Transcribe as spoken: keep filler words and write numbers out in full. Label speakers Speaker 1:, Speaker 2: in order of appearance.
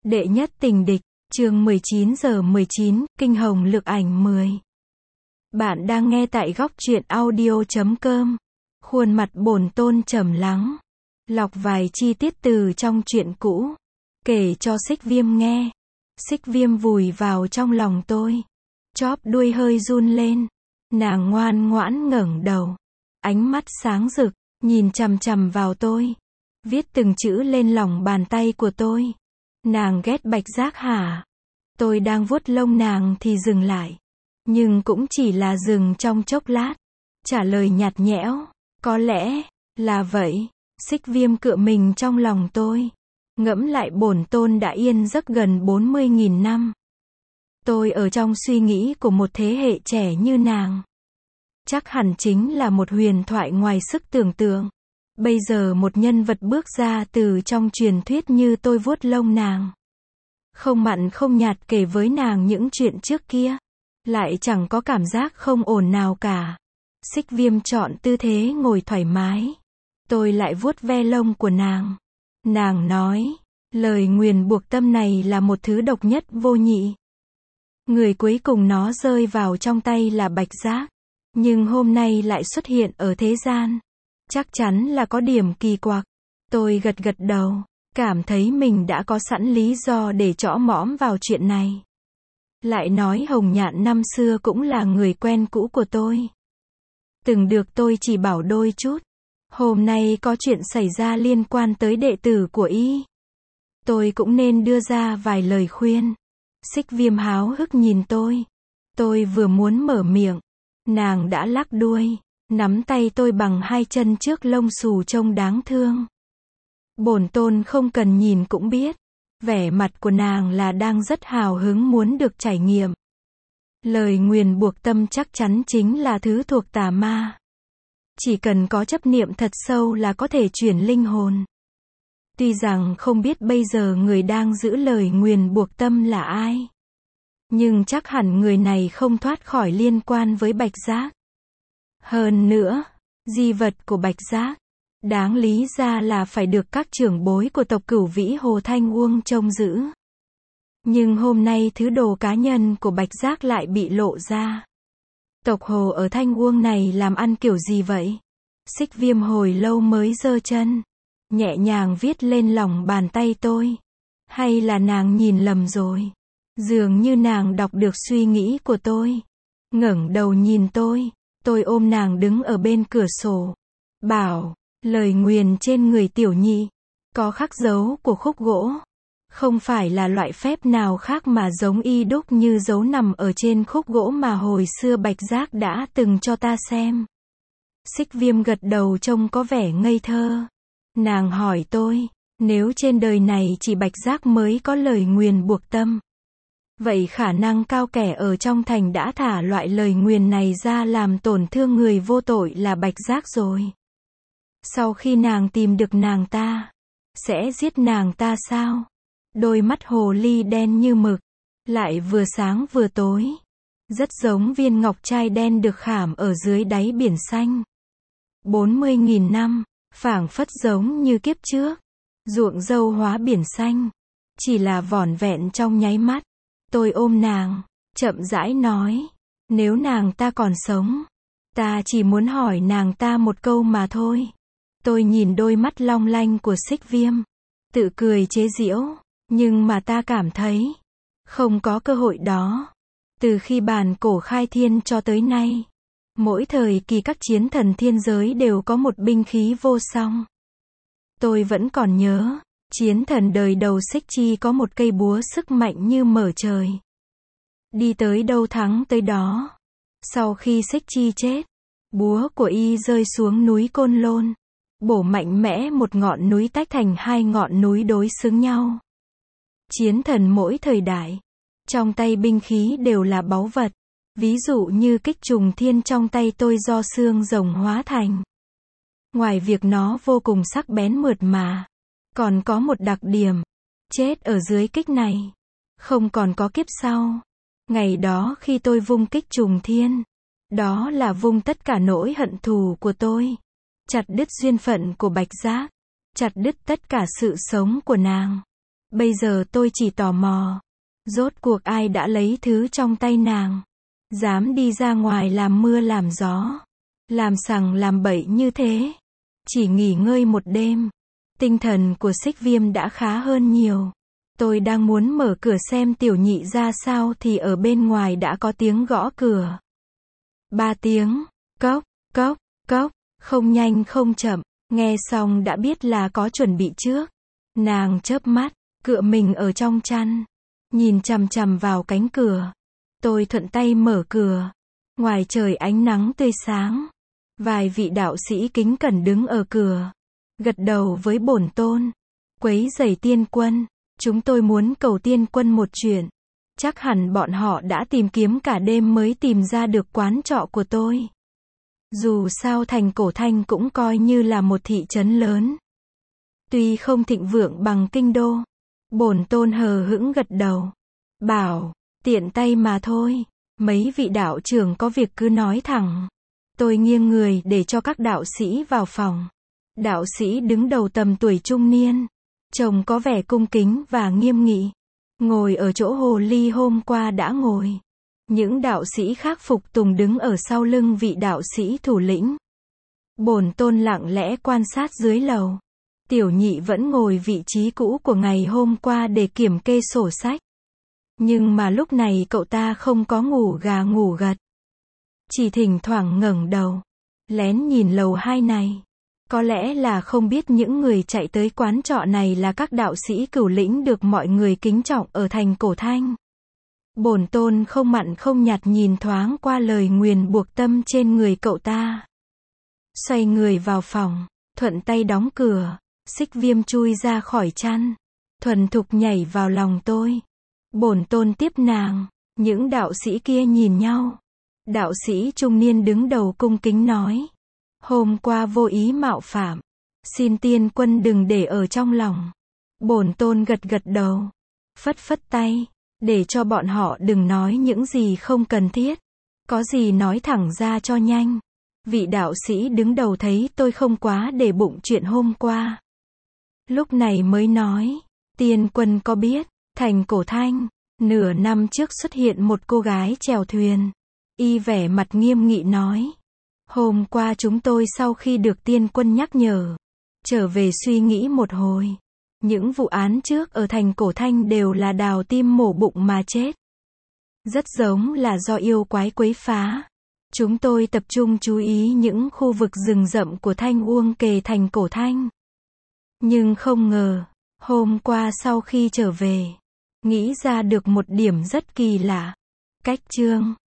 Speaker 1: Đệ nhất tình địch, chương mười chín giờ mười chín, kinh hồng lực ảnh mười. Bạn đang nghe tại góc truyện audio chấm com. Khuôn mặt bổn tôn trầm lắng, lọc vài chi tiết từ trong truyện cũ, kể cho Xích Viêm nghe. Xích Viêm vùi vào trong lòng tôi, chóp đuôi hơi run lên. Nàng ngoan ngoãn ngẩng đầu, ánh mắt sáng rực, nhìn chằm chằm vào tôi, viết từng chữ lên lòng bàn tay của tôi. Nàng ghét Bạch Giác hả? Tôi đang vuốt lông nàng thì dừng lại, nhưng cũng chỉ là dừng trong chốc lát. Trả lời nhạt nhẽo, có lẽ là vậy. Xích Viêm cựa mình trong lòng tôi, ngẫm lại bổn tôn đã yên giấc gần bốn mươi nghìn năm. Tôi ở trong suy nghĩ của một thế hệ trẻ như nàng, chắc hẳn chính là một huyền thoại ngoài sức tưởng tượng. Bây giờ một nhân vật bước ra từ trong truyền thuyết như tôi vuốt lông nàng, không mặn không nhạt kể với nàng những chuyện trước kia, lại chẳng có cảm giác không ổn nào cả. Xích Viêm chọn tư thế ngồi thoải mái, tôi lại vuốt ve lông của nàng. Nàng nói, lời nguyền buộc tâm này là một thứ độc nhất vô nhị. Người cuối cùng nó rơi vào trong tay là Bạch Giác, nhưng hôm nay lại xuất hiện ở thế gian. Chắc chắn là có điểm kỳ quặc. Tôi gật gật đầu, cảm thấy mình đã có sẵn lý do để trõ mõm vào chuyện này. Lại nói Hồng Nhạn năm xưa cũng là người quen cũ của tôi, từng được tôi chỉ bảo đôi chút. Hôm nay có chuyện xảy ra liên quan tới đệ tử của y, tôi cũng nên đưa ra vài lời khuyên. Xích Viêm háo hức nhìn tôi. Tôi vừa muốn mở miệng, nàng đã lắc đuôi, nắm tay tôi bằng hai chân trước lông xù trông đáng thương. Bổn tôn không cần nhìn cũng biết, vẻ mặt của nàng là đang rất hào hứng muốn được trải nghiệm. Lời nguyền buộc tâm chắc chắn chính là thứ thuộc tà ma. Chỉ cần có chấp niệm thật sâu là có thể chuyển linh hồn. Tuy rằng không biết bây giờ người đang giữ lời nguyền buộc tâm là ai, nhưng chắc hẳn người này không thoát khỏi liên quan với Bạch Giác. Hơn nữa, di vật của Bạch Giác, đáng lý ra là phải được các trưởng bối của tộc Cửu Vĩ Hồ Thanh Uông trông giữ. Nhưng hôm nay thứ đồ cá nhân của Bạch Giác lại bị lộ ra. Tộc Hồ ở Thanh Uông này làm ăn kiểu gì vậy? Xích Viêm hồi lâu mới giơ chân, nhẹ nhàng viết lên lòng bàn tay tôi. Hay là nàng nhìn lầm rồi? Dường như nàng đọc được suy nghĩ của tôi. Ngẩng đầu nhìn tôi. Tôi ôm nàng đứng ở bên cửa sổ, bảo, lời nguyền trên người tiểu nhị, có khắc dấu của khúc gỗ. Không phải là loại phép nào khác mà giống y đúc như dấu nằm ở trên khúc gỗ mà hồi xưa Bạch Giác đã từng cho ta xem. Xích Viêm gật đầu trông có vẻ ngây thơ. Nàng hỏi tôi, nếu trên đời này chỉ Bạch Giác mới có lời nguyền buộc tâm, vậy khả năng cao kẻ ở trong thành đã thả loại lời nguyền này ra làm tổn thương người vô tội là Bạch Giác rồi. Sau khi nàng tìm được nàng ta, sẽ giết nàng ta sao? Đôi mắt hồ ly đen như mực, lại vừa sáng vừa tối, rất giống viên ngọc trai đen được khảm ở dưới đáy biển xanh. bốn mươi nghìn năm, phảng phất giống như kiếp trước, ruộng dâu hóa biển xanh, chỉ là vỏn vẹn trong nháy mắt. Tôi ôm nàng, chậm rãi nói, nếu nàng ta còn sống, ta chỉ muốn hỏi nàng ta một câu mà thôi. Tôi nhìn đôi mắt long lanh của Xích Viêm, tự cười chế giễu, nhưng mà ta cảm thấy, không có cơ hội đó. Từ khi bàn cổ khai thiên cho tới nay, mỗi thời kỳ các chiến thần thiên giới đều có một binh khí vô song. Tôi vẫn còn nhớ, chiến thần đời đầu Xích Chi có một cây búa sức mạnh như mở trời, đi tới đâu thắng tới đó. Sau khi Xích Chi chết, búa của y rơi xuống núi Côn Lôn, bổ mạnh mẽ một ngọn núi tách thành hai ngọn núi đối xứng nhau. Chiến thần mỗi thời đại, trong tay binh khí đều là báu vật. Ví dụ như kích trùng thiên trong tay tôi do xương rồng hóa thành. Ngoài việc nó vô cùng sắc bén mượt mà, còn có một đặc điểm, chết ở dưới kích này, không còn có kiếp sau. Ngày đó khi tôi vung kích trùng thiên, đó là vung tất cả nỗi hận thù của tôi, chặt đứt duyên phận của Bạch Giác, chặt đứt tất cả sự sống của nàng. Bây giờ tôi chỉ tò mò. Rốt cuộc ai đã lấy thứ trong tay nàng? Dám đi ra ngoài làm mưa làm gió. Làm sằng làm bậy như thế. Chỉ nghỉ ngơi một đêm. Tinh thần của Xích Viêm đã khá hơn nhiều. Tôi đang muốn mở cửa xem tiểu nhị ra sao thì ở bên ngoài đã có tiếng gõ cửa. Ba tiếng. Cốc, cốc, cốc. Không nhanh không chậm. Nghe xong đã biết là có chuẩn bị trước. Nàng chớp mắt, cựa mình ở trong chăn. Nhìn chằm chằm vào cánh cửa. Tôi thuận tay mở cửa. Ngoài trời ánh nắng tươi sáng. Vài vị đạo sĩ kính cẩn đứng ở cửa. Gật đầu với bổn tôn. Quấy rầy tiên quân. Chúng tôi muốn cầu tiên quân một chuyện. Chắc hẳn bọn họ đã tìm kiếm cả đêm mới tìm ra được quán trọ của tôi. Dù sao thành Cổ Thanh cũng coi như là một thị trấn lớn. Tuy không thịnh vượng bằng kinh đô. Bổn tôn hờ hững gật đầu. Bảo, tiện tay mà thôi. Mấy vị đạo trưởng có việc cứ nói thẳng. Tôi nghiêng người để cho các đạo sĩ vào phòng. Đạo sĩ đứng đầu tầm tuổi trung niên. Trông có vẻ cung kính và nghiêm nghị. Ngồi ở chỗ hồ ly hôm qua đã ngồi. Những đạo sĩ khác phục tùng đứng ở sau lưng vị đạo sĩ thủ lĩnh. Bổn tôn lặng lẽ quan sát dưới lầu. Tiểu nhị vẫn ngồi vị trí cũ của ngày hôm qua để kiểm kê sổ sách. Nhưng mà lúc này cậu ta không có ngủ gà ngủ gật. Chỉ thỉnh thoảng ngẩng đầu. Lén nhìn lầu hai này. Có lẽ là không biết những người chạy tới quán trọ này là các đạo sĩ cửu lĩnh được mọi người kính trọng ở thành Cổ Thanh. Bổn tôn không mặn không nhạt nhìn thoáng qua lời nguyền buộc tâm trên người cậu ta. Xoay người vào phòng, thuận tay đóng cửa. Xích Viêm chui ra khỏi chăn. Thuần thục nhảy vào lòng tôi. Bổn tôn tiếp nàng. Những đạo sĩ kia nhìn nhau. Đạo sĩ trung niên đứng đầu cung kính nói. Hôm qua vô ý mạo phạm. Xin tiên quân đừng để ở trong lòng. Bổn tôn gật gật đầu. Phất phất tay. Để cho bọn họ đừng nói những gì không cần thiết. Có gì nói thẳng ra cho nhanh. Vị đạo sĩ đứng đầu thấy tôi không quá để bụng chuyện hôm qua. Lúc này mới nói. Tiên quân có biết, thành Cổ Thanh, nửa năm trước xuất hiện một cô gái chèo thuyền. Y vẻ mặt nghiêm nghị nói. Hôm qua chúng tôi sau khi được tiên quân nhắc nhở. Trở về suy nghĩ một hồi. Những vụ án trước ở thành Cổ Thanh đều là đào tim mổ bụng mà chết. Rất giống là do yêu quái quấy phá. Chúng tôi tập trung chú ý những khu vực rừng rậm của Thanh Uông kề thành Cổ Thanh. Nhưng không ngờ, hôm qua sau khi trở về, nghĩ ra được một điểm rất kỳ lạ. Cách chương